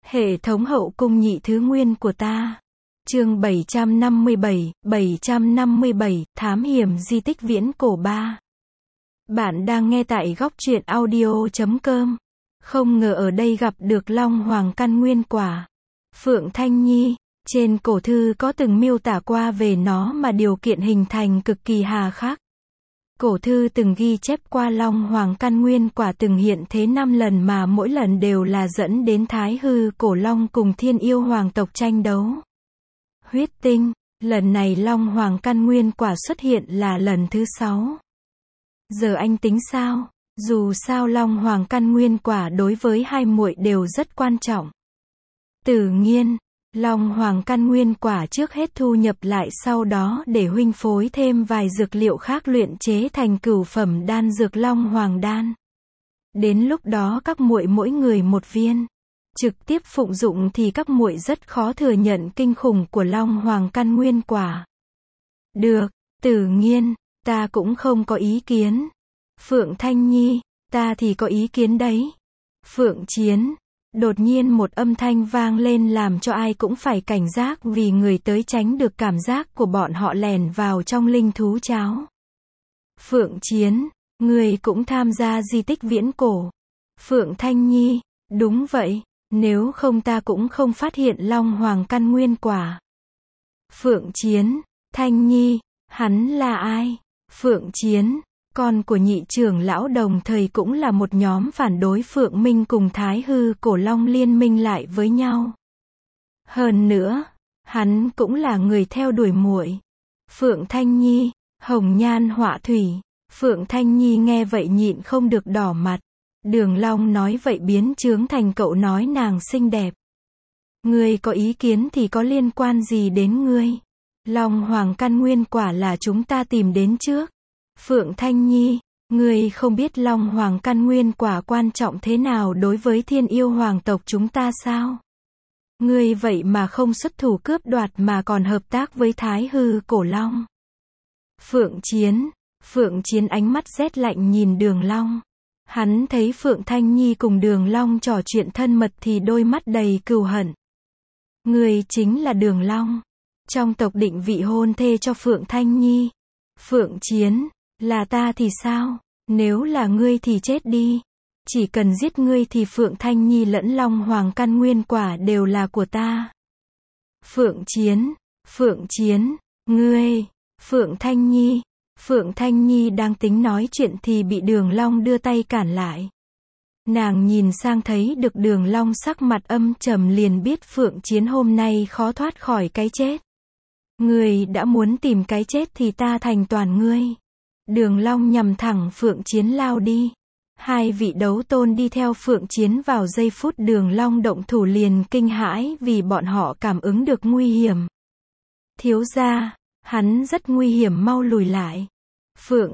Hệ thống hậu cung nhị thứ nguyên của ta. Chương 757, Thám hiểm di tích viễn cổ 3. Bạn đang nghe tại góc truyện audio.com. Không ngờ ở đây gặp được Long Hoàng căn nguyên quả. Phượng Thanh Nhi, trên cổ thư có từng miêu tả qua về nó mà điều kiện hình thành cực kỳ hà khắc. Cổ thư từng ghi chép qua Long Hoàng căn nguyên quả từng hiện thế 5 lần mà mỗi lần đều là dẫn đến Thái Hư Cổ Long cùng Thiên Yêu Hoàng tộc tranh đấu. Huyết tinh, lần này Long Hoàng căn nguyên quả xuất hiện là lần thứ 6. Giờ anh tính sao? Dù sao Long Hoàng căn nguyên quả đối với hai muội đều rất quan trọng. Tự nhiên, Long Hoàng căn nguyên quả trước hết thu nhập lại, sau đó để huynh phối thêm vài dược liệu khác luyện chế thành cửu phẩm đan dược Long Hoàng đan. Đến lúc đó các muội mỗi người một viên. Trực tiếp phụng dụng thì các muội rất khó thừa nhận kinh khủng của Long Hoàng căn nguyên quả. Được, tự nhiên, ta cũng không có ý kiến. Phượng Thanh Nhi, ta thì có ý kiến đấy. Phượng Chiến. Đột nhiên một âm thanh vang lên làm cho ai cũng phải cảnh giác vì người tới tránh được cảm giác của bọn họ lẻn vào trong linh thú cháo. Phượng Chiến, người cũng tham gia di tích viễn cổ. Phượng Thanh Nhi, đúng vậy, nếu không ta cũng không phát hiện Long Hoàng căn nguyên quả. Phượng Chiến, Thanh Nhi, hắn là ai? Phượng Chiến, con của nhị trưởng lão đồng thời cũng là một nhóm phản đối Phượng Minh cùng Thái Hư Cổ Long liên minh lại với nhau. Hơn nữa, hắn cũng là người theo đuổi muội. Phượng Thanh Nhi, hồng nhan họa thủy. Phượng Thanh Nhi nghe vậy nhịn không được đỏ mặt. Đường Long nói vậy biến chướng thành cậu nói nàng xinh đẹp. Ngươi có ý kiến thì có liên quan gì đến ngươi? Long Hoàng căn nguyên quả là chúng ta tìm đến trước. Phượng Thanh Nhi, ngươi không biết Long Hoàng căn nguyên quả quan trọng thế nào đối với Thiên Yêu Hoàng tộc chúng ta sao? Ngươi vậy mà không xuất thủ cướp đoạt mà còn hợp tác với Thái Hư Cổ Long. Phượng Chiến ánh mắt rét lạnh nhìn Đường Long. Hắn thấy Phượng Thanh Nhi cùng Đường Long trò chuyện thân mật thì đôi mắt đầy cừu hận. Ngươi chính là Đường Long. Trong tộc định vị hôn thê cho Phượng Thanh Nhi. Phượng Chiến, là ta thì sao? Nếu là ngươi thì chết đi. Chỉ cần giết ngươi thì Phượng Thanh Nhi lẫn Long Hoàng căn nguyên quả đều là của ta. Phượng Chiến, ngươi, Phượng Thanh Nhi đang tính nói chuyện thì bị Đường Long đưa tay cản lại. Nàng nhìn sang thấy được Đường Long sắc mặt âm trầm liền biết Phượng Chiến hôm nay khó thoát khỏi cái chết. Ngươi đã muốn tìm cái chết thì ta thành toàn ngươi. Đường Long nhằm thẳng Phượng Chiến lao đi. Hai vị đấu tôn đi theo Phượng Chiến vào giây phút Đường Long động thủ liền kinh hãi vì bọn họ cảm ứng được nguy hiểm. Thiếu gia, hắn rất nguy hiểm, mau lùi lại. Phượng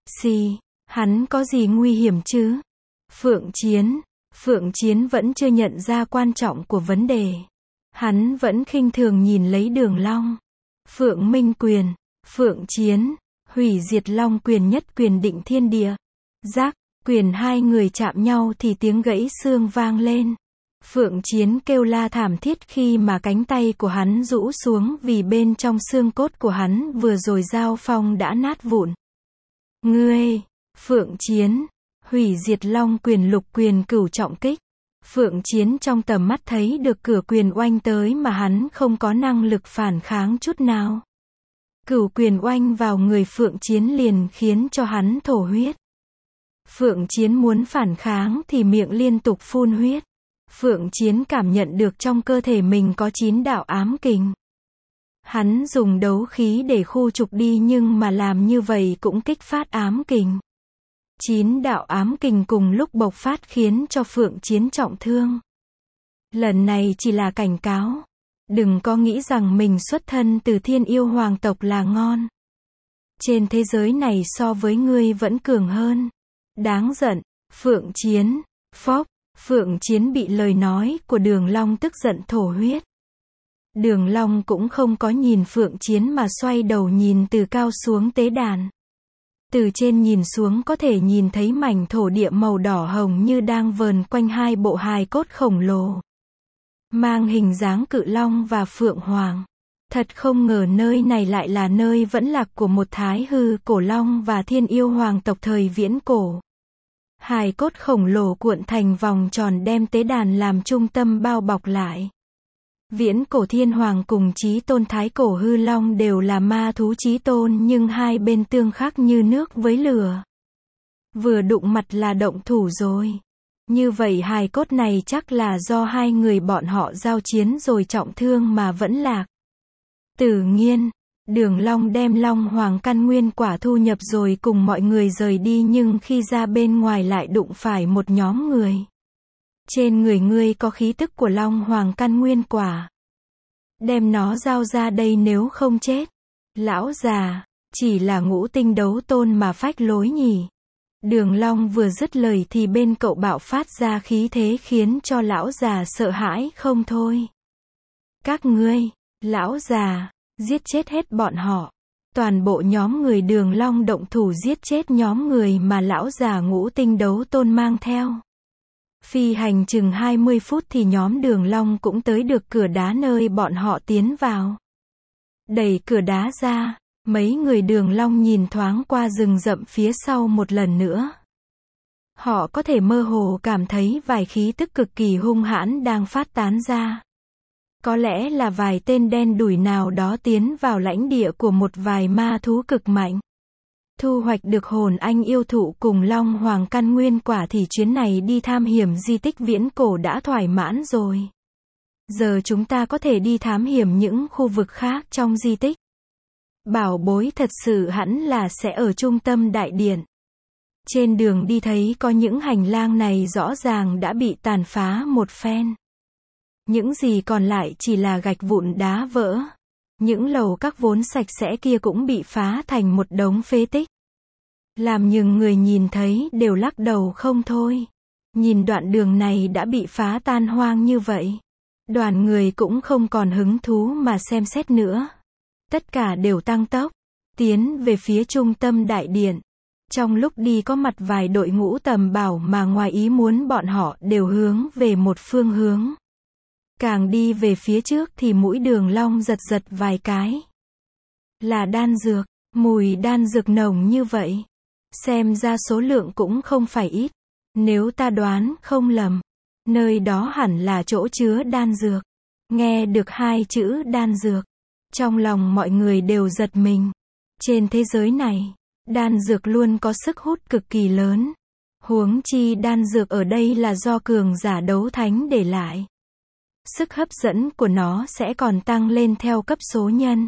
hắn có gì nguy hiểm chứ? Phượng Chiến vẫn chưa nhận ra quan trọng của vấn đề. Hắn vẫn khinh thường nhìn lấy Đường Long. Phượng Minh quyền, Phượng Chiến, hủy diệt Long quyền nhất quyền định thiên địa. Giác, quyền hai người chạm nhau thì tiếng gãy xương vang lên. Phượng Chiến kêu la thảm thiết khi mà cánh tay của hắn rũ xuống vì bên trong xương cốt của hắn vừa rồi giao phong đã nát vụn. Ngươi, Phượng Chiến, hủy diệt Long quyền lục quyền cửu trọng kích. Phượng Chiến trong tầm mắt thấy được cửa quyền oanh tới mà hắn không có năng lực phản kháng chút nào. Cửu quyền oanh vào người Phượng Chiến liền khiến cho hắn thổ huyết. Phượng Chiến muốn phản kháng thì miệng liên tục phun huyết. Phượng Chiến cảm nhận được trong cơ thể mình có 9 đạo ám kình. Hắn dùng đấu khí để khu trục đi nhưng mà làm như vậy cũng kích phát ám kình. 9 đạo ám kình cùng lúc bộc phát khiến cho Phượng Chiến trọng thương. Lần này chỉ là cảnh cáo. Đừng có nghĩ rằng mình xuất thân từ Thiên Yêu Hoàng tộc là ngon. Trên thế giới này so với ngươi vẫn cường hơn. Đáng giận. Phượng Chiến. Phượng Chiến bị lời nói của Đường Long tức giận thổ huyết. Đường Long cũng không có nhìn Phượng Chiến mà xoay đầu nhìn từ cao xuống tế đàn. Từ trên nhìn xuống có thể nhìn thấy mảnh thổ địa màu đỏ hồng như đang vờn quanh hai bộ hài cốt khổng lồ. mang hình dáng cự long và phượng hoàng. Thật không ngờ nơi này lại là nơi vẫn lạc của một thái hư cổ long và thiên yêu hoàng tộc thời viễn cổ. Hài cốt khổng lồ cuộn thành vòng tròn đem tế đàn làm trung tâm bao bọc lại. Viễn cổ thiên hoàng cùng chí tôn thái cổ hư long đều là ma thú chí tôn nhưng hai bên tương khắc như nước với lửa. Vừa đụng mặt là động thủ rồi. Như vậy hài cốt này chắc là do hai người bọn họ giao chiến rồi trọng thương mà vẫn lạc. Tự nhiên, Đường Long đem Long Hoàng căn nguyên quả thu nhập rồi cùng mọi người rời đi nhưng khi ra bên ngoài lại đụng phải một nhóm người. Trên người ngươi có khí tức của Long Hoàng căn nguyên quả. Đem nó giao ra đây nếu không chết. Lão già, chỉ là ngũ tinh đấu tôn mà phách lối nhỉ. Đường Long vừa dứt lời thì bên cậu bạo phát ra khí thế khiến cho lão già sợ hãi không thôi. Các ngươi, lão già, giết chết hết bọn họ. Toàn bộ nhóm người Đường Long động thủ giết chết nhóm người mà lão già ngũ tinh đấu tôn mang theo. Phi hành chừng 20 phút thì nhóm Đường Long cũng tới được cửa đá nơi bọn họ tiến vào. Đẩy cửa đá ra, mấy người Đường Long nhìn thoáng qua rừng rậm phía sau một lần nữa. Họ có thể mơ hồ cảm thấy vài khí tức cực kỳ hung hãn đang phát tán ra. Có lẽ là vài tên đen đủi nào đó tiến vào lãnh địa của một vài ma thú cực mạnh. Thu hoạch được hồn anh yêu thụ cùng Long Hoàng căn nguyên quả thì chuyến này đi thám hiểm di tích viễn cổ đã thỏa mãn rồi. Giờ chúng ta có thể đi thám hiểm những khu vực khác trong di tích. Bảo bối thật sự hẳn là sẽ ở trung tâm đại điện. Trên đường đi thấy có những hành lang này rõ ràng đã bị tàn phá một phen. Những gì còn lại chỉ là gạch vụn đá vỡ. Những lầu các vốn sạch sẽ kia cũng bị phá thành một đống phế tích. Làm những người nhìn thấy đều lắc đầu không thôi. Nhìn đoạn đường này đã bị phá tan hoang như vậy. Đoàn người cũng không còn hứng thú mà xem xét nữa. Tất cả đều tăng tốc, tiến về phía trung tâm đại điện. Trong lúc đi có mặt vài đội ngũ tầm bảo mà ngoài ý muốn bọn họ đều hướng về một phương hướng. Càng đi về phía trước thì mũi Đường Long giật giật vài cái. Là đan dược, mùi đan dược nồng như vậy. Xem ra số lượng cũng không phải ít. Nếu ta đoán không lầm, nơi đó hẳn là chỗ chứa đan dược. Nghe được hai chữ đan dược, trong lòng mọi người đều giật mình. Trên thế giới này, đan dược luôn có sức hút cực kỳ lớn. Huống chi đan dược ở đây là do cường giả đấu thánh để lại. Sức hấp dẫn của nó sẽ còn tăng lên theo cấp số nhân.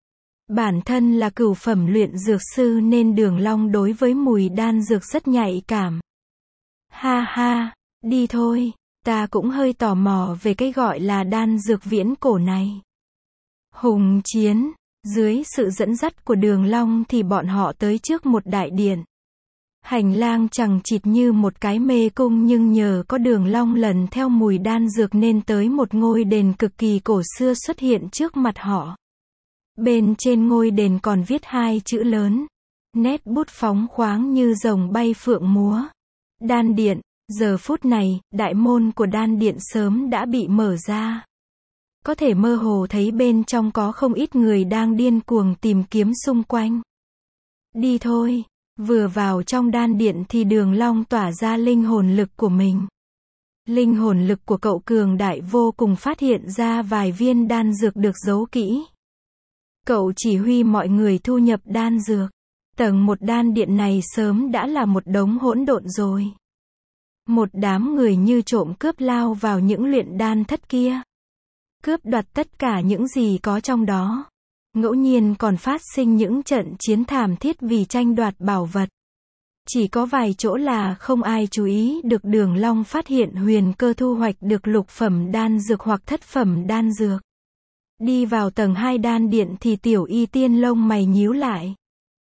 Bản thân là cửu phẩm luyện dược sư nên Đường Long đối với mùi đan dược rất nhạy cảm. Ha ha, đi thôi, ta cũng hơi tò mò về cái gọi là đan dược viễn cổ này. Hùng chiến, dưới sự dẫn dắt của Đường Long thì bọn họ tới trước một đại điện. Hành lang chằng chịt như một cái mê cung nhưng nhờ có Đường Long lần theo mùi đan dược nên tới một ngôi đền cực kỳ cổ xưa xuất hiện trước mặt họ. Bên trên ngôi đền còn viết hai chữ lớn. Nét bút phóng khoáng như rồng bay phượng múa. Đan điện, giờ phút này, đại môn của đan điện sớm đã bị mở ra. Có thể mơ hồ thấy bên trong có không ít người đang điên cuồng tìm kiếm xung quanh. Đi thôi, vừa vào trong đan điện thì Đường Long tỏa ra linh hồn lực của mình. Linh hồn lực của cậu cường đại vô cùng phát hiện ra vài viên đan dược được giấu kỹ. Cậu chỉ huy mọi người thu nhập đan dược. Tầng một đan điện này sớm đã là một đống hỗn độn rồi. Một đám người như trộm cướp lao vào những luyện đan thất kia. Cướp đoạt tất cả những gì có trong đó. Ngẫu nhiên còn phát sinh những trận chiến thảm thiết vì tranh đoạt bảo vật. Chỉ có vài chỗ là không ai chú ý được Đường Long phát hiện huyền cơ thu hoạch được lục phẩm đan dược hoặc thất phẩm đan dược. Đi vào tầng 2 đan điện thì Tiểu Y Tiên lông mày nhíu lại.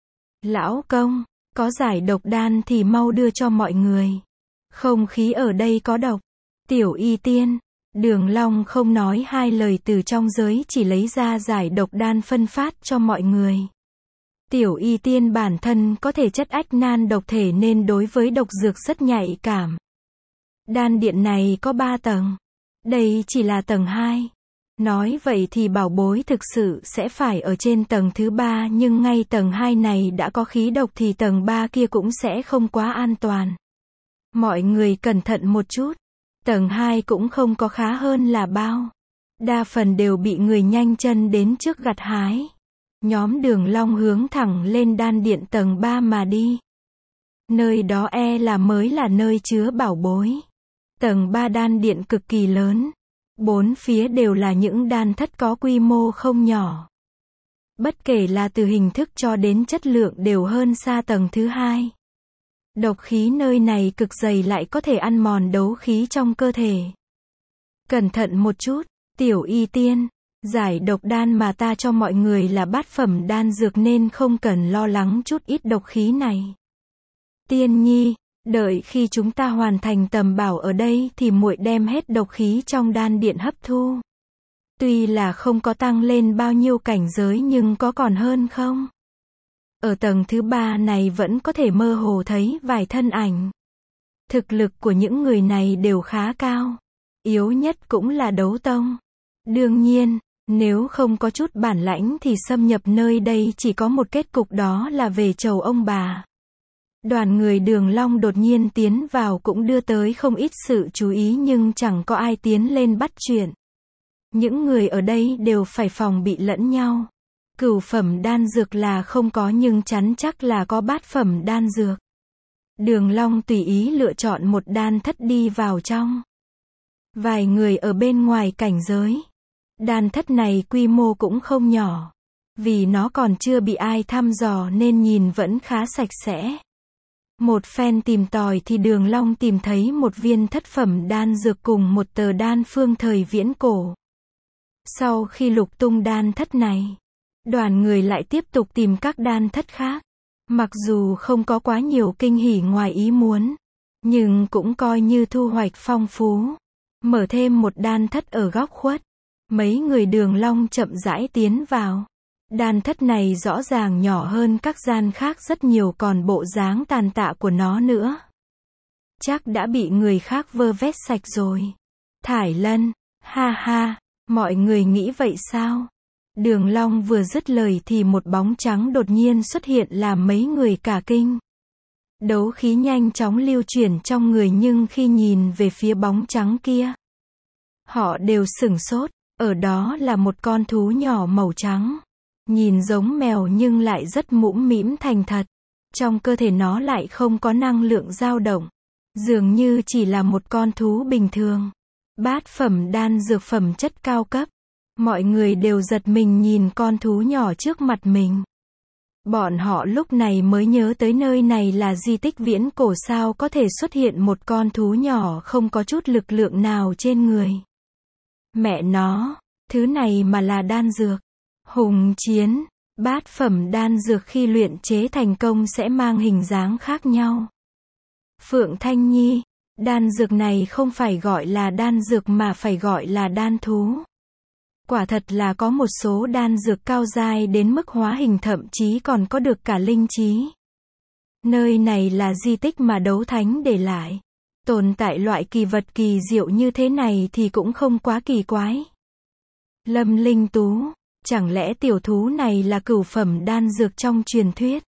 Lão công, có giải độc đan thì mau đưa cho mọi người. Không khí ở đây có độc. Tiểu Y Tiên, Đường Long không nói hai lời từ trong giới chỉ lấy ra giải độc đan phân phát cho mọi người. Tiểu Y Tiên bản thân có thể chất ách nan độc thể nên đối với độc dược rất nhạy cảm. Đan điện này có 3 tầng. Đây chỉ là tầng 2. Nói vậy thì bảo bối thực sự sẽ phải ở trên tầng thứ 3, nhưng ngay tầng 2 này đã có khí độc thì tầng 3 kia cũng sẽ không quá an toàn. Mọi người cẩn thận một chút. Tầng 2 cũng không có khá hơn là bao. Đa phần đều bị người nhanh chân đến trước gặt hái. Nhóm Đường Long hướng thẳng lên đan điện tầng 3 mà đi. Nơi đó mới là nơi chứa bảo bối. Tầng 3 đan điện cực kỳ lớn. Bốn phía đều là những đan thất có quy mô không nhỏ. Bất kể là từ hình thức cho đến chất lượng đều hơn xa tầng thứ 2. Độc khí nơi này cực dày lại có thể ăn mòn đấu khí trong cơ thể. Cẩn thận một chút, Tiểu Y Tiên. Giải độc đan mà ta cho mọi người là bát phẩm đan dược nên không cần lo lắng chút ít độc khí này. Tiên Nhi, đợi khi chúng ta hoàn thành tầm bảo ở đây thì muội đem hết độc khí trong đan điện hấp thu. Tuy là không có tăng lên bao nhiêu cảnh giới nhưng có còn hơn không? Ở tầng thứ 3 này vẫn có thể mơ hồ thấy vài thân ảnh. Thực lực của những người này đều khá cao. Yếu nhất cũng là đấu tông. Đương nhiên, nếu không có chút bản lãnh thì xâm nhập nơi đây chỉ có một kết cục, đó là về chầu ông bà. Đoàn người Đường Long đột nhiên tiến vào cũng đưa tới không ít sự chú ý nhưng chẳng có ai tiến lên bắt chuyện. Những người ở đây đều phải phòng bị lẫn nhau. Cửu phẩm đan dược là không có nhưng chắn chắc là có bát phẩm đan dược. Đường Long tùy ý lựa chọn một đan thất đi vào trong. Vài người ở bên ngoài cảnh giới. Đan thất này quy mô cũng không nhỏ. Vì nó còn chưa bị ai thăm dò nên nhìn vẫn khá sạch sẽ. Một phen tìm tòi thì Đường Long tìm thấy một viên thất phẩm đan dược cùng một tờ đan phương thời viễn cổ. Sau khi lục tung đan thất này, đoàn người lại tiếp tục tìm các đan thất khác. Mặc dù không có quá nhiều kinh hỉ ngoài ý muốn, nhưng cũng coi như thu hoạch phong phú. Mở thêm một đan thất ở góc khuất. Mấy người Đường Long chậm rãi tiến vào. Đan thất này rõ ràng nhỏ hơn các gian khác rất nhiều, còn bộ dáng tàn tạ của nó nữa. Chắc đã bị người khác vơ vét sạch rồi. Thải Lân, ha ha, mọi người nghĩ vậy sao? Đường Long vừa dứt lời thì một bóng trắng đột nhiên xuất hiện làm mấy người cả kinh. Đấu khí nhanh chóng lưu chuyển trong người nhưng khi nhìn về phía bóng trắng kia, họ đều sửng sốt. Ở đó là một con thú nhỏ màu trắng. Nhìn giống mèo nhưng lại rất mũm mĩm thành thật. Trong cơ thể nó lại không có năng lượng dao động. Dường như chỉ là một con thú bình thường. Bát phẩm đan dược phẩm chất cao cấp. Mọi người đều giật mình nhìn con thú nhỏ trước mặt mình. Bọn họ lúc này mới nhớ tới nơi này là di tích viễn cổ, sao có thể xuất hiện một con thú nhỏ không có chút lực lượng nào trên người. Mẹ nó, thứ này mà là đan dược. Hùng chiến, bát phẩm đan dược khi luyện chế thành công sẽ mang hình dáng khác nhau. Phượng Thanh Nhi, đan dược này không phải gọi là đan dược mà phải gọi là đan thú. Quả thật là có một số đan dược cao giai đến mức hóa hình, thậm chí còn có được cả linh trí. Nơi này là di tích mà đấu thánh để lại. Tồn tại loại kỳ vật kỳ diệu như thế này thì cũng không quá kỳ quái. Lâm Linh Tú, chẳng lẽ tiểu thú này là cửu phẩm đan dược trong truyền thuyết?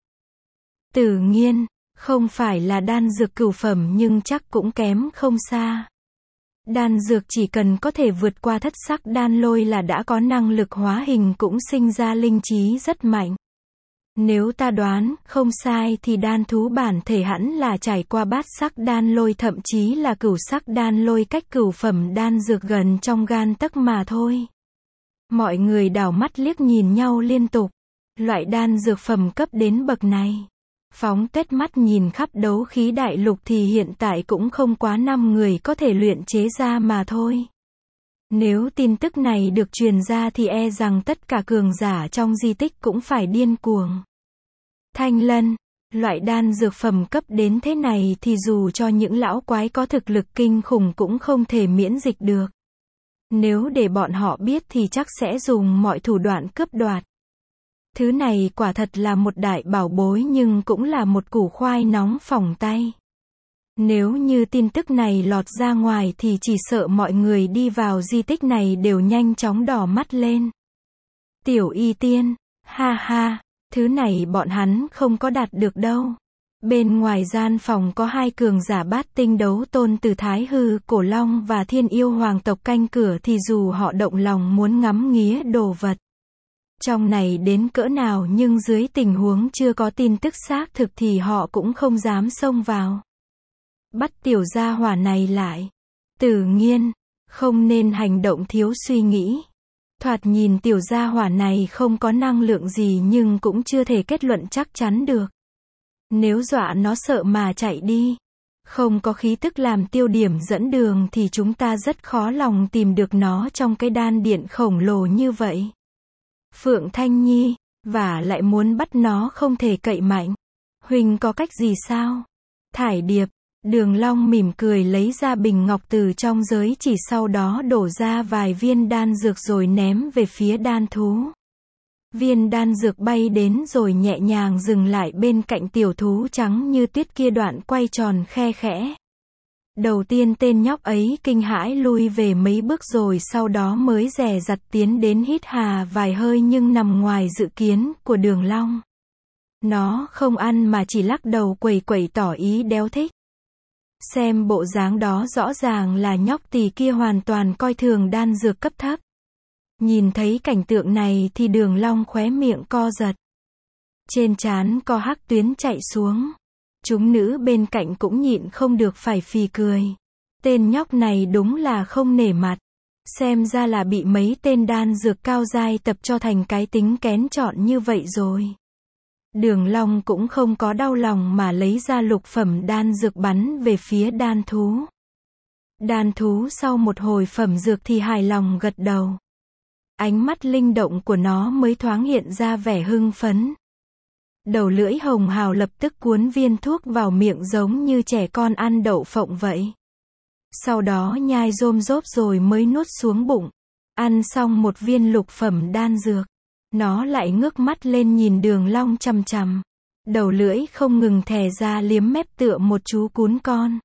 Tự nhiên, không phải là đan dược cửu phẩm nhưng chắc cũng kém không xa. Đan dược chỉ cần có thể vượt qua thất sắc đan lôi là đã có năng lực hóa hình, cũng sinh ra linh trí rất mạnh. Nếu ta đoán không sai thì đan thú bản thể hẳn là trải qua bát sắc đan lôi, thậm chí là cửu sắc đan lôi, cách cửu phẩm đan dược gần trong gan tấc mà thôi. Mọi người đảo mắt liếc nhìn nhau liên tục. Loại đan dược phẩm cấp đến bậc này, phóng tết mắt nhìn khắp đấu khí đại lục thì hiện tại cũng không quá 5 người có thể luyện chế ra mà thôi. Nếu tin tức này được truyền ra thì e rằng tất cả cường giả trong di tích cũng phải điên cuồng. Thanh Lân, loại đan dược phẩm cấp đến thế này thì dù cho những lão quái có thực lực kinh khủng cũng không thể miễn dịch được. Nếu để bọn họ biết thì chắc sẽ dùng mọi thủ đoạn cướp đoạt. Thứ này quả thật là một đại bảo bối nhưng cũng là một củ khoai nóng phỏng tay. Nếu như tin tức này lọt ra ngoài thì chỉ sợ mọi người đi vào di tích này đều nhanh chóng đỏ mắt lên. Tiểu Y Tiên, ha ha, thứ này bọn hắn không có đạt được đâu. Bên ngoài gian phòng có hai cường giả bát tinh đấu tôn từ Thái Hư Cổ Long và Thiên Yêu Hoàng tộc canh cửa thì dù họ động lòng muốn ngắm nghía đồ vật trong này đến cỡ nào nhưng dưới tình huống chưa có tin tức xác thực thì họ cũng không dám xông vào. Bắt tiểu gia hỏa này lại. Tử Nghiên, không nên hành động thiếu suy nghĩ. Thoạt nhìn tiểu gia hỏa này không có năng lượng gì nhưng cũng chưa thể kết luận chắc chắn được. Nếu dọa nó sợ mà chạy đi, không có khí tức làm tiêu điểm dẫn đường thì chúng ta rất khó lòng tìm được nó trong cái đan điện khổng lồ như vậy. Phượng Thanh Nhi, và lại muốn bắt nó không thể cậy mạnh. Huynh có cách gì sao? Thải Điệp, Đường Long mỉm cười lấy ra bình ngọc từ trong giới chỉ sau đó đổ ra vài viên đan dược rồi ném về phía đan thú. Viên đan dược bay đến rồi nhẹ nhàng dừng lại bên cạnh tiểu thú trắng như tuyết kia đoạn quay tròn khe khẽ. Đầu tiên tên nhóc ấy kinh hãi lui về mấy bước rồi sau đó mới dè dặt tiến đến hít hà vài hơi nhưng nằm ngoài dự kiến của Đường Long. Nó không ăn mà chỉ lắc đầu quẩy quẩy tỏ ý đéo thích. Xem bộ dáng đó rõ ràng là nhóc tỳ kia hoàn toàn coi thường đan dược cấp thấp. Nhìn thấy cảnh tượng này thì Đường Long khóe miệng co giật. Trên trán có hắc tuyến chạy xuống. Chúng nữ bên cạnh cũng nhịn không được phải phì cười. Tên nhóc này đúng là không nể mặt. Xem ra là bị mấy tên đan dược cao giai tập cho thành cái tính kén chọn như vậy rồi. Đường Long cũng không có đau lòng mà lấy ra lục phẩm đan dược bắn về phía đan thú. Đan thú sau một hồi phẩm dược thì hài lòng gật đầu. Ánh mắt linh động của nó mới thoáng hiện ra vẻ hưng phấn. Đầu lưỡi hồng hào lập tức cuốn viên thuốc vào miệng giống như trẻ con ăn đậu phộng vậy. Sau đó nhai rôm rốp rồi mới nuốt xuống bụng. Ăn xong một viên lục phẩm đan dược. Nó lại ngước mắt lên nhìn Đường Long chằm chằm. Đầu lưỡi không ngừng thè ra liếm mép tựa một chú cún con.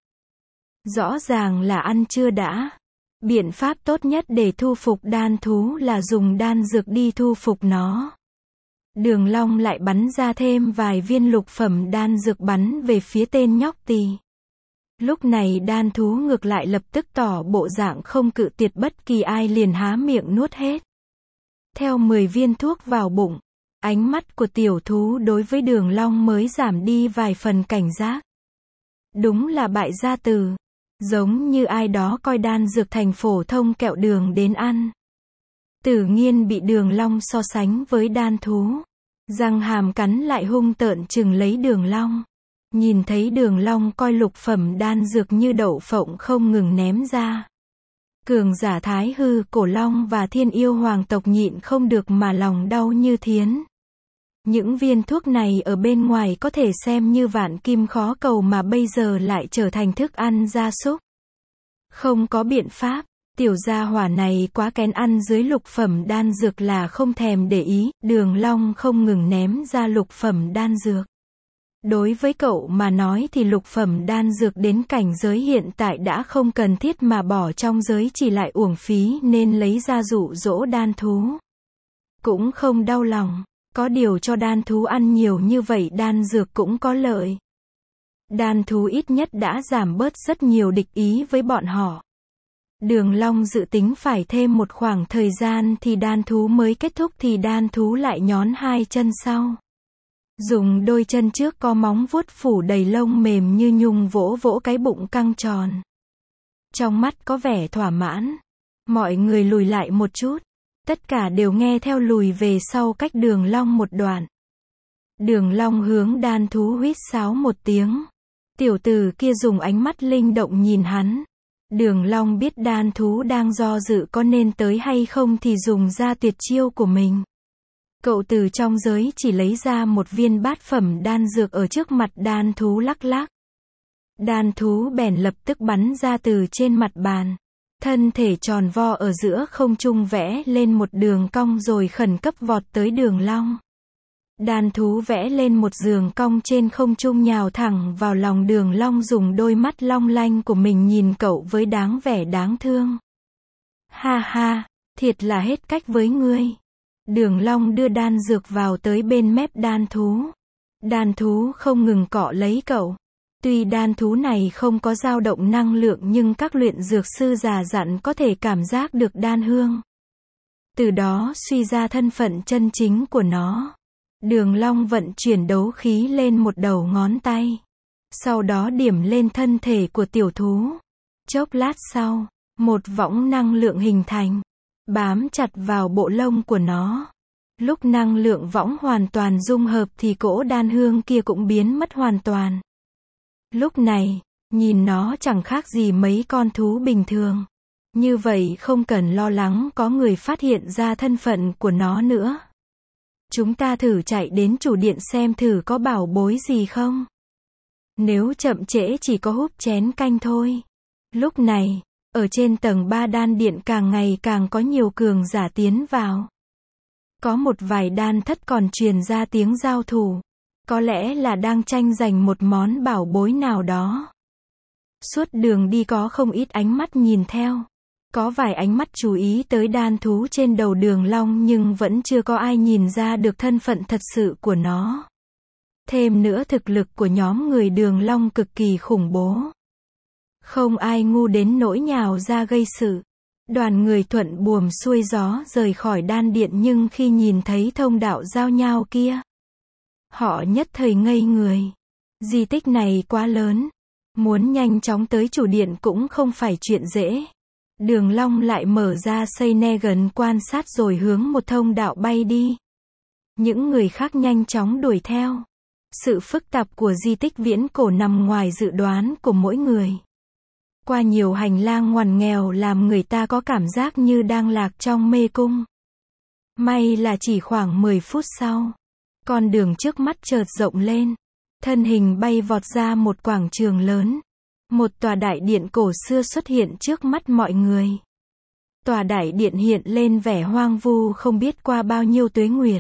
Rõ ràng là ăn chưa đã. Biện pháp tốt nhất để thu phục đan thú là dùng đan dược đi thu phục nó. Đường Long lại bắn ra thêm vài viên lục phẩm đan dược bắn về phía tên nhóc tỳ. Lúc này đan thú ngược lại lập tức tỏ bộ dạng không cự tuyệt bất kỳ ai liền há miệng nuốt hết. Theo 10 viên thuốc vào bụng, ánh mắt của tiểu thú đối với Đường Long mới giảm đi vài phần cảnh giác. Đúng là bại gia tử. Giống như ai đó coi đan dược thành phổ thông kẹo đường đến ăn. Tử Nghiên bị Đường Long so sánh với đan thú. Răng hàm cắn lại hung tợn chừng lấy Đường Long. Nhìn thấy Đường Long coi lục phẩm đan dược như đậu phộng không ngừng ném ra. Cường giả Thái Hư Cổ Long và Thiên Yêu Hoàng tộc nhịn không được mà lòng đau như thiến. Những viên thuốc này ở bên ngoài có thể xem như vạn kim khó cầu mà bây giờ lại trở thành thức ăn gia súc. Không có biện pháp, tiểu gia hỏa này quá kén ăn dưới lục phẩm đan dược là không thèm để ý, Đường Long không ngừng ném ra lục phẩm đan dược. Đối với cậu mà nói thì lục phẩm đan dược đến cảnh giới hiện tại đã không cần thiết mà bỏ trong giới chỉ lại uổng phí nên lấy ra dụ dỗ đan thú. Cũng không đau lòng. Có điều cho đan thú ăn nhiều như vậy đan dược cũng có lợi. Đan thú ít nhất đã giảm bớt rất nhiều địch ý với bọn họ. Đường Long dự tính phải thêm một khoảng thời gian thì đan thú mới kết thúc thì đan thú lại nhón hai chân sau. Dùng đôi chân trước có móng vuốt phủ đầy lông mềm như nhung vỗ vỗ cái bụng căng tròn. Trong mắt có vẻ thỏa mãn. Mọi người lùi lại một chút. Tất cả đều nghe theo lùi về sau cách Đường Long một đoạn. Đường Long hướng đan thú huýt sáo một tiếng. Tiểu tử kia dùng ánh mắt linh động nhìn hắn. Đường Long biết đan thú đang do dự có nên tới hay không thì dùng ra tuyệt chiêu của mình. Cậu từ trong giới chỉ lấy ra một viên bát phẩm đan dược ở trước mặt đan thú lắc lắc. Đan thú bèn lập tức bắn ra từ trên mặt bàn. Thân thể tròn vo ở giữa không trung vẽ lên một đường cong rồi khẩn cấp vọt tới Đường Long. Đàn thú vẽ lên một đường cong trên không trung nhào thẳng vào lòng Đường Long, dùng đôi mắt long lanh của mình nhìn cậu với dáng vẻ đáng thương. Ha ha, thiệt là hết cách với ngươi. Đường Long đưa đan dược vào tới bên mép đàn thú. Đàn thú không ngừng cọ lấy cậu. Tuy đàn thú này không có dao động năng lượng nhưng các luyện dược sư già dặn có thể cảm giác được đan hương. Từ đó suy ra thân phận chân chính của nó. Đường Long vận chuyển đấu khí lên một đầu ngón tay. Sau đó điểm lên thân thể của tiểu thú. Chốc lát sau, một võng năng lượng hình thành, bám chặt vào bộ lông của nó. Lúc năng lượng võng hoàn toàn dung hợp thì cỗ đan hương kia cũng biến mất hoàn toàn. Lúc này, nhìn nó chẳng khác gì mấy con thú bình thường. Như vậy không cần lo lắng có người phát hiện ra thân phận của nó nữa. Chúng ta thử chạy đến chủ điện xem thử có bảo bối gì không. Nếu chậm trễ chỉ có húp chén canh thôi. Lúc này, ở trên tầng 3 đan điện càng ngày càng có nhiều cường giả tiến vào. Có một vài đan thất còn truyền ra tiếng giao thủ. Có lẽ là đang tranh giành một món bảo bối nào đó. Suốt đường đi có không ít ánh mắt nhìn theo. Có vài ánh mắt chú ý tới đan thú trên đầu Đường Long nhưng vẫn chưa có ai nhìn ra được thân phận thật sự của nó. Thêm nữa thực lực của nhóm người Đường Long cực kỳ khủng bố. Không ai ngu đến nỗi nhào ra gây sự. Đoàn người thuận buồm xuôi gió rời khỏi đan điện nhưng khi nhìn thấy thông đạo giao nhau kia, họ nhất thời ngây người. Di tích này quá lớn. Muốn nhanh chóng tới chủ điện cũng không phải chuyện dễ. Đường Long lại mở ra xây ne gần quan sát rồi hướng một thông đạo bay đi. Những người khác nhanh chóng đuổi theo. Sự phức tạp của di tích viễn cổ nằm ngoài dự đoán của mỗi người. Qua nhiều hành lang ngoằn nghèo làm người ta có cảm giác như đang lạc trong mê cung. May là chỉ khoảng 10 phút sau, con đường trước mắt chợt rộng lên. Thân hình bay vọt ra một quảng trường lớn. Một tòa đại điện cổ xưa xuất hiện trước mắt mọi người. Tòa đại điện hiện lên vẻ hoang vu không biết qua bao nhiêu tuế nguyệt.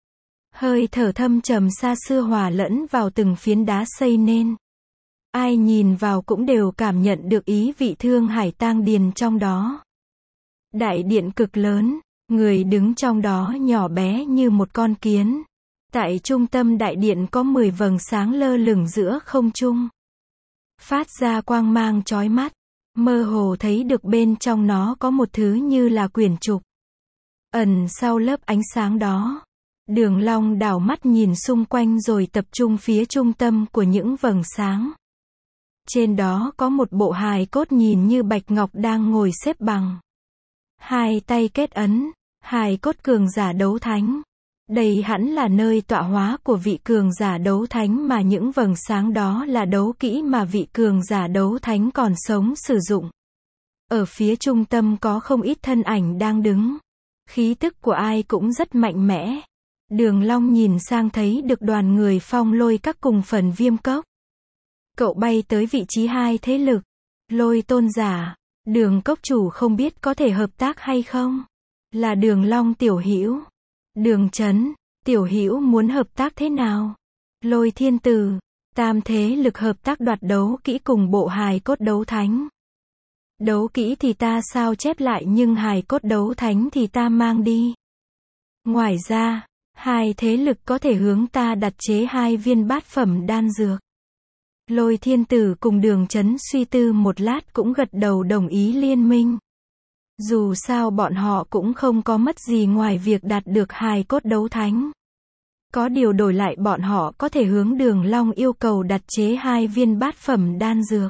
Hơi thở thâm trầm xa xưa hòa lẫn vào từng phiến đá xây nên. Ai nhìn vào cũng đều cảm nhận được ý vị thương hải tang điền trong đó. Đại điện cực lớn, người đứng trong đó nhỏ bé như một con kiến. Tại trung tâm đại điện có 10 vầng sáng lơ lửng giữa không trung. Phát ra quang mang chói mắt. Mơ hồ thấy được bên trong nó có một thứ như là quyển trục. Ẩn sau lớp ánh sáng đó. Đường Long đảo mắt nhìn xung quanh rồi tập trung phía trung tâm của những vầng sáng. Trên đó có một bộ hài cốt nhìn như bạch ngọc đang ngồi xếp bằng. Hai tay kết ấn, hài cốt cường giả đấu thánh. Đây hẳn là nơi tọa hóa của vị cường giả đấu thánh mà những vầng sáng đó là đấu kỹ mà vị cường giả đấu thánh còn sống sử dụng. Ở phía trung tâm có không ít thân ảnh đang đứng. Khí tức của ai cũng rất mạnh mẽ. Đường Long nhìn sang thấy được đoàn người Phong Lôi Các cùng phần Viêm Cốc. Cậu bay tới vị trí hai thế lực. Lôi tôn giả, Đường cốc chủ không biết có thể hợp tác hay không? Là Đường Long tiểu hữu. Đường Chấn, tiểu hữu muốn hợp tác thế nào? Lôi thiên tử, tam thế lực hợp tác đoạt đấu kỹ cùng bộ hài cốt đấu thánh. Đấu kỹ thì ta sao chép lại nhưng hài cốt đấu thánh thì ta mang đi. Ngoài ra, hai thế lực có thể hướng ta đặt chế 2 viên bát phẩm đan dược. Lôi thiên tử cùng Đường Chấn suy tư một lát cũng gật đầu đồng ý liên minh. Dù sao bọn họ cũng không có mất gì ngoài việc đạt được hài cốt đấu thánh. Có điều đổi lại bọn họ có thể hướng Đường Long yêu cầu đặt chế 2 viên bát phẩm đan dược.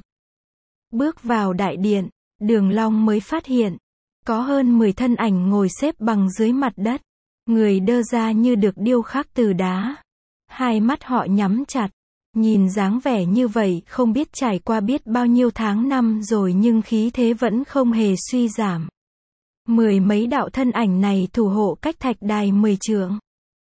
Bước vào đại điện, Đường Long mới phát hiện, có hơn 10 thân ảnh ngồi xếp bằng dưới mặt đất. Người đơ ra như được điêu khắc từ đá. Hai mắt họ nhắm chặt. Nhìn dáng vẻ như vậy không biết trải qua biết bao nhiêu tháng năm rồi nhưng khí thế vẫn không hề suy giảm. 10 mấy đạo thân ảnh này thủ hộ cách thạch đài 10 trượng.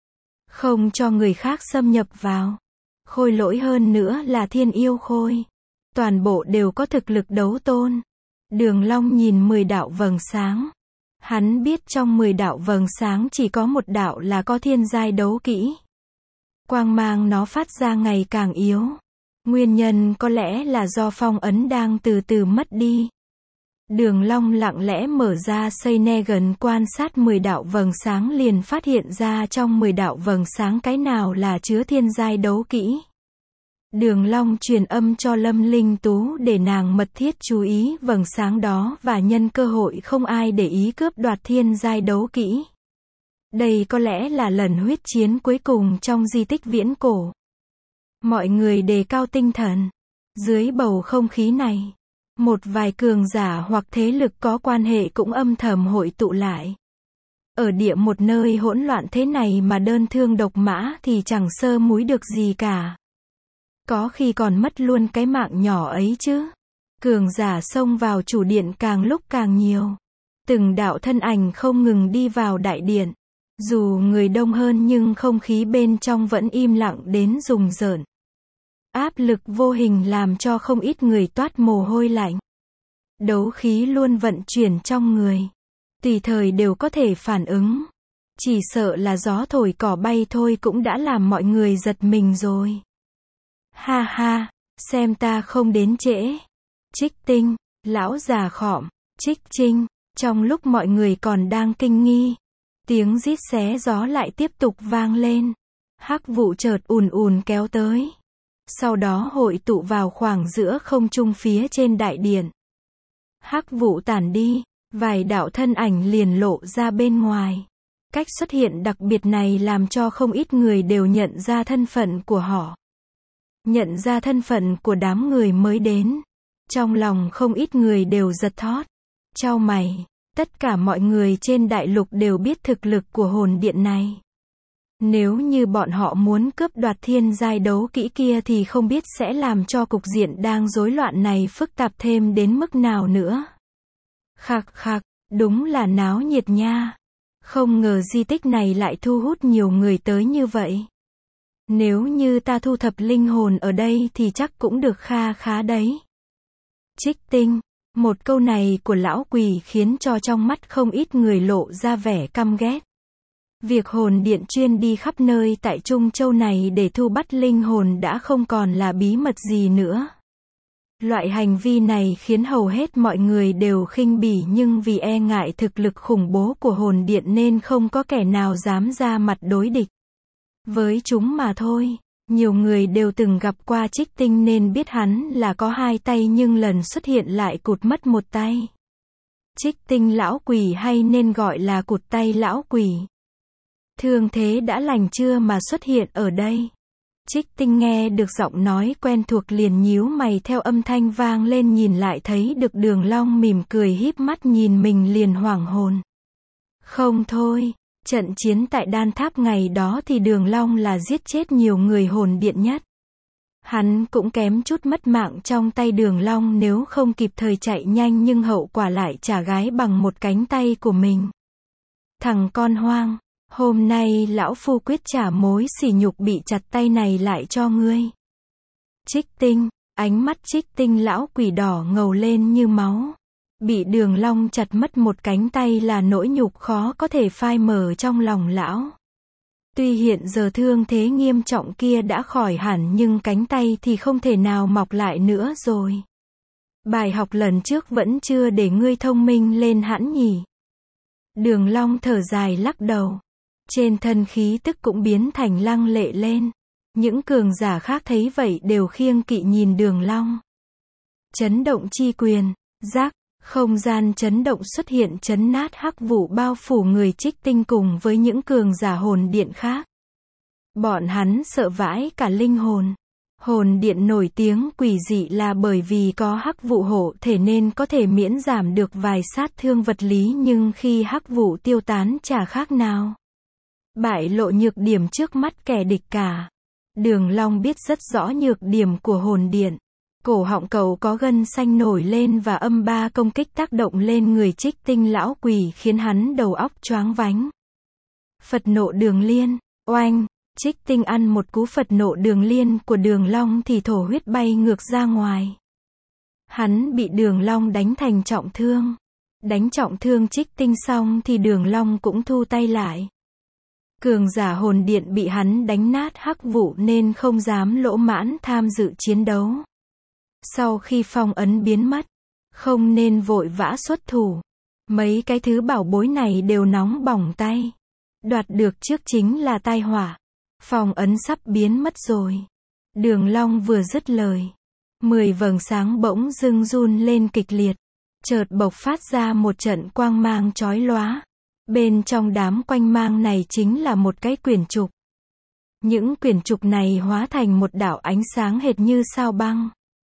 Không cho người khác xâm nhập vào. Khôi lỗi hơn nữa là thiên yêu khôi. Toàn bộ đều có thực lực đấu tôn. Đường Long nhìn 10 đạo vầng sáng. Hắn biết trong 10 đạo vầng sáng chỉ có một đạo là có thiên giai đấu kỹ. Quang mang nó phát ra ngày càng yếu. Nguyên nhân có lẽ là do phong ấn đang từ từ mất đi. Đường Long lặng lẽ mở ra Seinegan quan sát 10 đạo vầng sáng liền phát hiện ra trong 10 đạo vầng sáng cái nào là chứa thiên giai đấu kỹ. Đường Long truyền âm cho Lâm Linh Tú để nàng mật thiết chú ý vầng sáng đó và nhân cơ hội không ai để ý cướp đoạt thiên giai đấu kỹ. Đây có lẽ là lần huyết chiến cuối cùng trong di tích viễn cổ. Mọi người đề cao tinh thần. Dưới bầu không khí này, một vài cường giả hoặc thế lực có quan hệ cũng âm thầm hội tụ lại. Ở địa một nơi hỗn loạn thế này mà đơn thương độc mã thì chẳng sơ múi được gì cả. Có khi còn mất luôn cái mạng nhỏ ấy chứ. Cường giả xông vào chủ điện càng lúc càng nhiều. Từng đạo thân ảnh không ngừng đi vào đại điện. Dù người đông hơn nhưng không khí bên trong vẫn im lặng đến rùng rợn. Áp lực vô hình làm cho không ít người toát mồ hôi lạnh. Đấu khí luôn vận chuyển trong người. Tùy thời đều có thể phản ứng. Chỉ sợ là gió thổi cỏ bay thôi cũng đã làm mọi người giật mình rồi. Ha ha, xem ta không đến trễ. Trích Tinh, lão già khọm, Trích Trinh, trong lúc mọi người còn đang kinh nghi, tiếng rít xé gió lại tiếp tục vang lên. Hắc vụ chợt ùn ùn kéo tới. Sau đó hội tụ vào khoảng giữa không trung phía trên đại điện. Hắc vụ tản đi, vài đạo thân ảnh liền lộ ra bên ngoài. Cách xuất hiện đặc biệt này làm cho không ít người đều nhận ra thân phận của họ. Nhận ra thân phận của đám người mới đến. Trong lòng không ít người đều giật thót. Chau mày, tất cả mọi người trên đại lục đều biết thực lực của hồn điện này. Nếu như bọn họ muốn cướp đoạt thiên giai đấu kỹ kia thì không biết sẽ làm cho cục diện đang rối loạn này phức tạp thêm đến mức nào nữa. Khạc khạc, đúng là náo nhiệt nha. Không ngờ di tích này lại thu hút nhiều người tới như vậy. Nếu như ta thu thập linh hồn ở đây thì chắc cũng được kha khá đấy. Trích Tinh, một câu này của lão quỷ khiến cho trong mắt không ít người lộ ra vẻ căm ghét. Việc hồn điện chuyên đi khắp nơi tại Trung Châu này để thu bắt linh hồn đã không còn là bí mật gì nữa. Loại hành vi này khiến hầu hết mọi người đều khinh bỉ nhưng vì e ngại thực lực khủng bố của hồn điện nên không có kẻ nào dám ra mặt đối địch với chúng mà thôi. Nhiều người đều từng gặp qua Trích Tinh nên biết hắn là có hai tay nhưng lần xuất hiện lại cụt mất một tay. Trích Tinh lão quỷ hay nên gọi là cụt tay lão quỷ. Thương thế đã lành chưa mà xuất hiện ở đây? Trích Tinh nghe được giọng nói quen thuộc liền nhíu mày theo âm thanh vang lên nhìn lại thấy được Đường Long mỉm cười híp mắt nhìn mình liền hoảng hồn. Không thôi, trận chiến tại Đan Tháp ngày đó thì Đường Long là giết chết nhiều người hồn điện nhất. Hắn cũng kém chút mất mạng trong tay Đường Long nếu không kịp thời chạy nhanh nhưng hậu quả lại trả gái bằng một cánh tay của mình. Thằng con hoang! Hôm nay lão phu quyết trả mối sỉ nhục bị chặt tay này lại cho ngươi. Trích Tinh, ánh mắt Trích Tinh lão quỷ đỏ ngầu lên như máu. Bị Đường Long chặt mất một cánh tay là nỗi nhục khó có thể phai mờ trong lòng lão. Tuy hiện giờ thương thế nghiêm trọng kia đã khỏi hẳn nhưng cánh tay thì không thể nào mọc lại nữa rồi. Bài học lần trước vẫn chưa để ngươi thông minh lên hẳn nhỉ. Đường Long thở dài lắc đầu. Trên thân khí tức cũng biến thành lăng lệ lên. Những cường giả khác thấy vậy đều khiêng kỵ nhìn Đường Long. Chấn động chi quyền, rác, không gian chấn động xuất hiện chấn nát hắc vụ bao phủ người Trích Tinh cùng với những cường giả hồn điện khác. Bọn hắn sợ vãi cả linh hồn. Hồn điện nổi tiếng quỷ dị là bởi vì có hắc vụ hộ thể nên có thể miễn giảm được vài sát thương vật lý nhưng khi hắc vụ tiêu tán chả khác nào bại lộ nhược điểm trước mắt kẻ địch cả. Đường Long biết rất rõ nhược điểm của hồn điện. Cổ họng cậu có gân xanh nổi lên và âm ba công kích tác động lên người Trích Tinh lão quỷ khiến hắn đầu óc choáng váng. Phật nộ đường liên, oanh, Trích Tinh ăn một cú Phật nộ đường liên của Đường Long thì thổ huyết bay ngược ra ngoài. Hắn bị Đường Long đánh thành trọng thương. Đánh trọng thương Trích Tinh xong thì Đường Long cũng thu tay lại. Cường giả hồn điện bị hắn đánh nát hắc vụ nên không dám lỗ mãn tham dự chiến đấu. Sau khi phong ấn biến mất, không nên vội vã xuất thủ. Mấy cái thứ bảo bối này đều nóng bỏng tay. Đoạt được trước chính là tai họa. Phong ấn sắp biến mất rồi. Đường Long vừa dứt lời, 10 vầng sáng bỗng dưng run lên kịch liệt, chợt bộc phát ra một trận quang mang chói lóa. Bên trong đám quanh mang này chính là một cái quyển trục. Những quyển trục này hóa thành một đạo ánh sáng hệt như sao băng.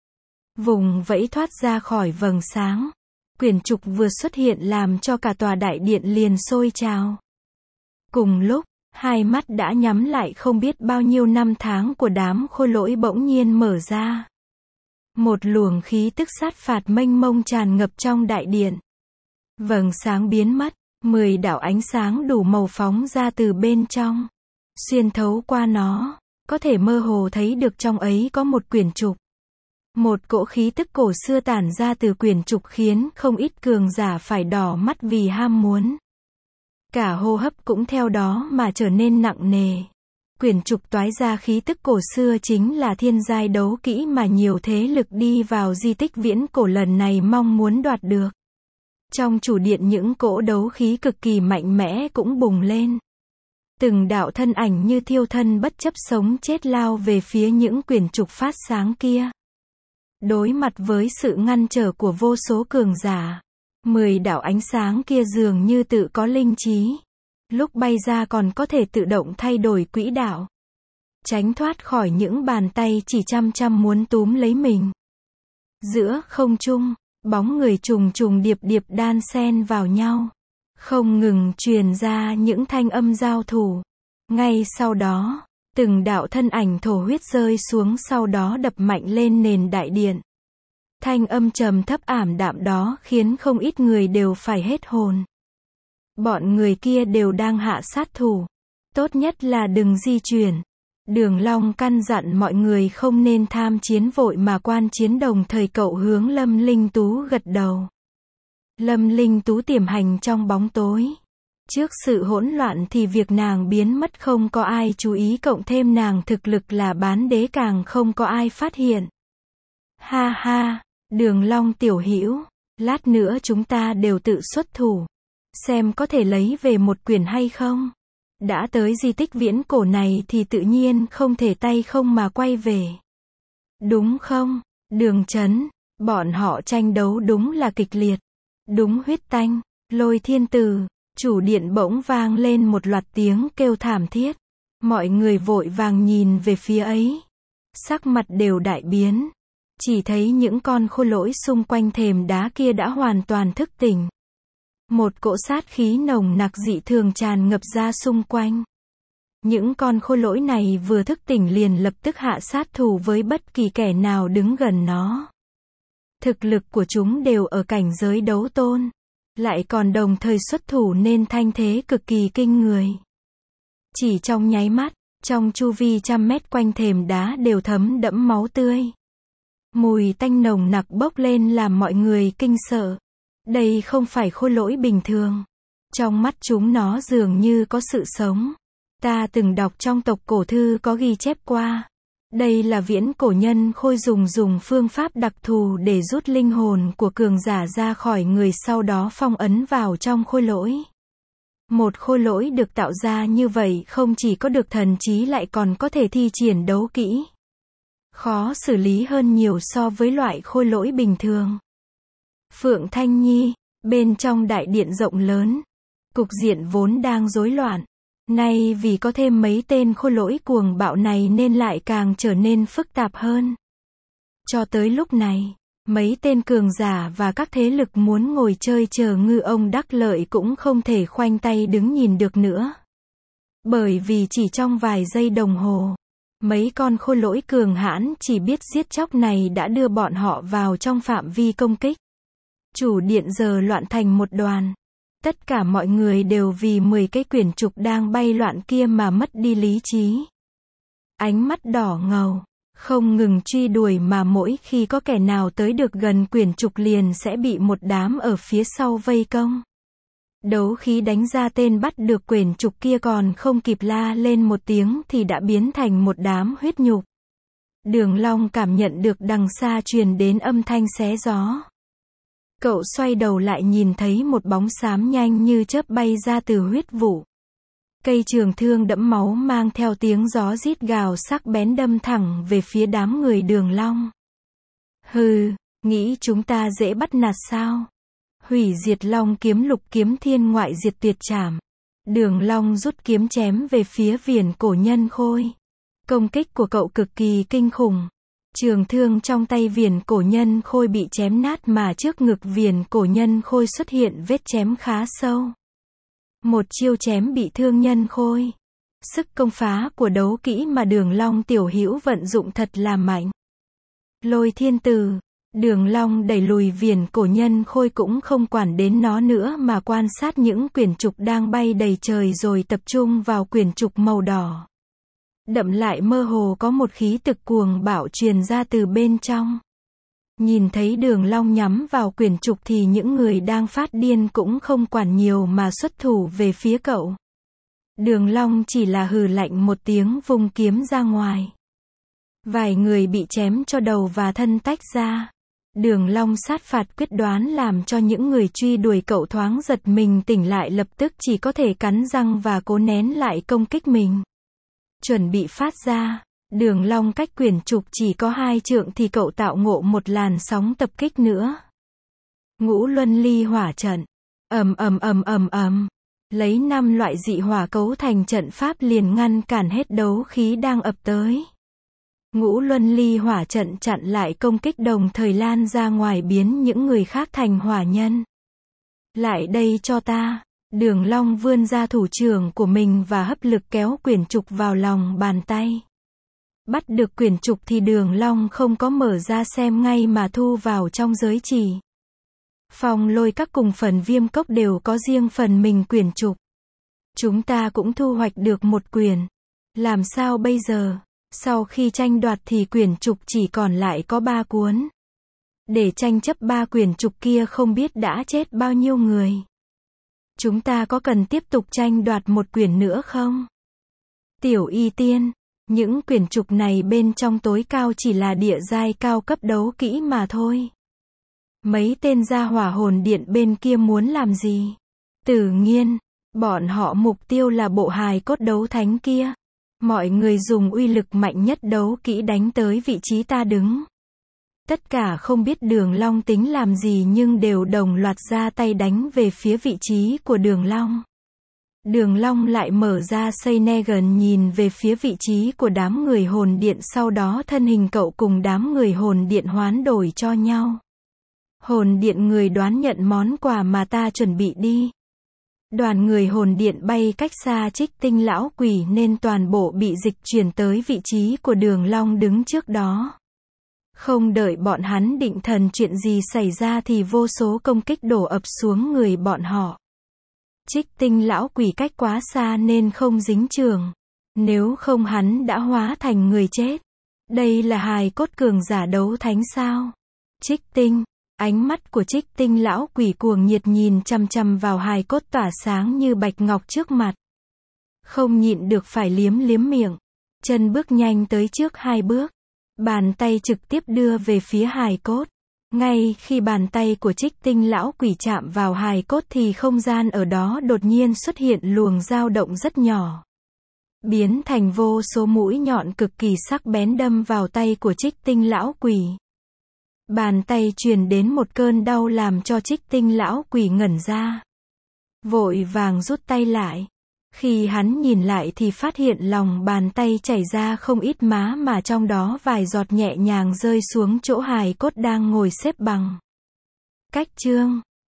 Vùng vẫy thoát ra khỏi vầng sáng. Quyển trục vừa xuất hiện làm cho cả tòa đại điện liền sôi trào. Cùng lúc, hai mắt đã nhắm lại không biết bao nhiêu năm tháng của đám khôi lỗi bỗng nhiên mở ra. Một luồng khí tức sát phạt mênh mông tràn ngập trong đại điện. Vầng sáng biến mất, 10 đạo ánh sáng đủ màu phóng ra từ bên trong. Xuyên thấu qua nó, có thể mơ hồ thấy được trong ấy có một quyển trục. Một cỗ khí tức cổ xưa tản ra từ quyển trục khiến không ít cường giả phải đỏ mắt vì ham muốn. Cả hô hấp cũng theo đó mà trở nên nặng nề. Quyển trục toái ra khí tức cổ xưa chính là thiên giai đấu kỹ mà nhiều thế lực đi vào di tích viễn cổ lần này mong muốn đoạt được. Trong chủ điện những cỗ đấu khí cực kỳ mạnh mẽ cũng bùng lên. Từng đạo thân ảnh như thiêu thân bất chấp sống chết lao về phía những quyển trục phát sáng kia. Đối mặt với sự ngăn trở của vô số cường giả, 10 đạo ánh sáng kia dường như tự có linh trí. Lúc bay ra còn có thể tự động thay đổi quỹ đạo, tránh thoát khỏi những bàn tay chỉ chăm chăm muốn túm lấy mình. Giữa không trung, bóng người trùng trùng điệp điệp đan xen vào nhau, không ngừng truyền ra những thanh âm giao thủ. Ngay sau đó, từng đạo thân ảnh thổ huyết rơi xuống sau đó đập mạnh lên nền đại điện. Thanh âm trầm thấp ảm đạm đó khiến không ít người đều phải hết hồn. Bọn người kia đều đang hạ sát thủ. Tốt nhất là đừng di chuyển. Đường Long căn dặn mọi người không nên tham chiến vội mà quan chiến, đồng thời cậu hướng Lâm Linh Tú gật đầu. Lâm Linh Tú tiềm hành trong bóng tối. Trước sự hỗn loạn thì việc nàng biến mất không có ai chú ý, cộng thêm nàng thực lực là bán đế càng không có ai phát hiện. Ha ha, Đường Long tiểu hữu, lát nữa chúng ta đều tự xuất thủ, xem có thể lấy về một quyển hay không. Đã tới di tích viễn cổ này thì tự nhiên không thể tay không mà quay về. Đúng không, Đường Chấn? Bọn họ tranh đấu đúng là kịch liệt, đúng huyết tanh. Lôi Thiên Tử, chủ điện bỗng vang lên một loạt tiếng kêu thảm thiết. Mọi người vội vàng nhìn về phía ấy, sắc mặt đều đại biến. Chỉ thấy những con khôi lỗi xung quanh thềm đá kia đã hoàn toàn thức tỉnh. Một cỗ sát khí nồng nặc dị thường tràn ngập ra xung quanh. Những con khôi lỗi này vừa thức tỉnh liền lập tức hạ sát thủ với bất kỳ kẻ nào đứng gần nó. Thực lực của chúng đều ở cảnh giới đấu tôn, lại còn đồng thời xuất thủ nên thanh thế cực kỳ kinh người. Chỉ trong nháy mắt, trong chu vi trăm mét quanh thềm đá đều thấm đẫm máu tươi. Mùi tanh nồng nặc bốc lên làm mọi người kinh sợ. Đây không phải khôi lỗi bình thường. Trong mắt chúng nó dường như có sự sống. Ta từng đọc trong tộc cổ thư có ghi chép qua. Đây là viễn cổ nhân khôi dùng phương pháp đặc thù để rút linh hồn của cường giả ra khỏi người, sau đó phong ấn vào trong khôi lỗi. Một khôi lỗi được tạo ra như vậy không chỉ có được thần trí lại còn có thể thi triển đấu kỹ. Khó xử lý hơn nhiều so với loại khôi lỗi bình thường. Phượng Thanh Nhi, bên trong đại điện rộng lớn, cục diện vốn đang rối loạn, nay vì có thêm mấy tên khôi lỗi cuồng bạo này nên lại càng trở nên phức tạp hơn. Cho tới lúc này, mấy tên cường giả và các thế lực muốn ngồi chơi chờ ngư ông đắc lợi cũng không thể khoanh tay đứng nhìn được nữa. Bởi vì chỉ trong vài giây đồng hồ, mấy con khôi lỗi cường hãn chỉ biết giết chóc này đã đưa bọn họ vào trong phạm vi công kích. Chủ điện giờ loạn thành một đoàn. Tất cả mọi người đều vì 10 cái quyển trục đang bay loạn kia mà mất đi lý trí. Ánh mắt đỏ ngầu, không ngừng truy đuổi mà mỗi khi có kẻ nào tới được gần quyển trục liền sẽ bị một đám ở phía sau vây công. Đấu khí đánh ra tên bắt được quyển trục kia còn không kịp la lên một tiếng thì đã biến thành một đám huyết nhục. Đường Long cảm nhận được đằng xa truyền đến âm thanh xé gió. Cậu xoay đầu lại nhìn thấy một bóng xám nhanh như chớp bay ra từ huyết vụ. Cây trường thương đẫm máu mang theo tiếng gió rít gào sắc bén đâm thẳng về phía đám người Đường Long. Hừ, nghĩ chúng ta dễ bắt nạt sao? Hủy diệt long kiếm lục kiếm thiên ngoại diệt tuyệt trảm. Đường Long rút kiếm chém về phía viền cổ Nhân Khôi. Công kích của cậu cực kỳ kinh khủng. Trường thương trong tay viền cổ Nhân Khôi bị chém nát mà trước ngực viền cổ Nhân Khôi xuất hiện vết chém khá sâu. Một chiêu chém bị thương Nhân Khôi. Sức công phá của đấu kỹ mà Đường Long tiểu hữu vận dụng thật là mạnh. Lôi thiên tử. Đường Long đẩy lùi viền cổ Nhân Khôi cũng không quản đến nó nữa mà quan sát những quyển trục đang bay đầy trời rồi tập trung vào quyển trục màu đỏ. Đậm lại mơ hồ có một khí tức cuồng bạo truyền ra từ bên trong. Nhìn thấy Đường Long nhắm vào quyển trục thì những người đang phát điên cũng không quản nhiều mà xuất thủ về phía cậu. Đường Long chỉ là hừ lạnh một tiếng vung kiếm ra ngoài. Vài người bị chém cho đầu và thân tách ra. Đường Long sát phạt quyết đoán làm cho những người truy đuổi cậu thoáng giật mình tỉnh lại lập tức chỉ có thể cắn răng và cố nén lại công kích mình. Chuẩn bị phát ra. Đường Long cách quyển trục chỉ có 2 trượng thì cậu tạo ngộ một làn sóng tập kích nữa. Ngũ Luân Ly Hỏa Trận. ầm. Lấy 5 loại dị hỏa cấu thành trận pháp liền ngăn cản hết đấu khí đang ập tới. Ngũ Luân Ly Hỏa Trận chặn lại công kích đồng thời lan ra ngoài biến những người khác thành hỏa nhân. Lại đây cho ta. Đường Long vươn ra thủ trưởng của mình và hấp lực kéo quyển trục vào lòng bàn tay. Bắt được quyển trục thì Đường Long không có mở ra xem ngay mà thu vào trong giới chỉ. Phong Lôi Các cùng phần Viêm Cốc đều có riêng phần mình quyển trục. Chúng ta cũng thu hoạch được một quyển. Làm sao bây giờ? Sau khi tranh đoạt thì quyển trục chỉ còn lại có 3 cuốn. Để tranh chấp 3 quyển trục kia không biết đã chết bao nhiêu người. Chúng ta có cần tiếp tục tranh đoạt một quyển nữa không? Tiểu Y Tiên, những quyển trục này bên trong tối cao chỉ là địa giai cao cấp đấu kỹ mà thôi. Mấy tên gia hỏa hồn điện bên kia muốn làm gì? Tự nhiên, bọn họ mục tiêu là bộ hài cốt đấu thánh kia. Mọi người dùng uy lực mạnh nhất đấu kỹ đánh tới vị trí ta đứng. Tất cả không biết Đường Long tính làm gì nhưng đều đồng loạt ra tay đánh về phía vị trí của Đường Long. Đường Long lại mở ra Seinegan nhìn về phía vị trí của đám người hồn điện, sau đó thân hình cậu cùng đám người hồn điện hoán đổi cho nhau. Hồn điện người đoán nhận món quà mà ta chuẩn bị đi. Đoàn người hồn điện bay cách xa Trích Tinh lão quỷ nên toàn bộ bị dịch chuyển tới vị trí của Đường Long đứng trước đó. Không đợi bọn hắn định thần chuyện gì xảy ra thì vô số công kích đổ ập xuống người bọn họ. Trích Tinh lão quỷ cách quá xa nên không dính trường. Nếu không hắn đã hóa thành người chết. Đây là hài cốt cường giả đấu thánh sao? Trích Tinh. Ánh mắt của Trích Tinh lão quỷ cuồng nhiệt nhìn chằm chằm vào hài cốt tỏa sáng như bạch ngọc trước mặt. Không nhịn được phải liếm miệng. Chân bước nhanh tới trước 2 bước. Bàn tay trực tiếp đưa về phía hài cốt. Ngay khi bàn tay của Trích Tinh lão quỷ chạm vào hài cốt thì không gian ở đó đột nhiên xuất hiện luồng dao động rất nhỏ. Biến thành vô số mũi nhọn cực kỳ sắc bén đâm vào tay của Trích Tinh lão quỷ. Bàn tay truyền đến một cơn đau làm cho Trích Tinh lão quỷ ngẩn ra. Vội vàng rút tay lại. Khi hắn nhìn lại thì phát hiện lòng bàn tay chảy ra không ít má mà trong đó vài giọt nhẹ nhàng rơi xuống chỗ hài cốt đang ngồi xếp bằng. Cách chương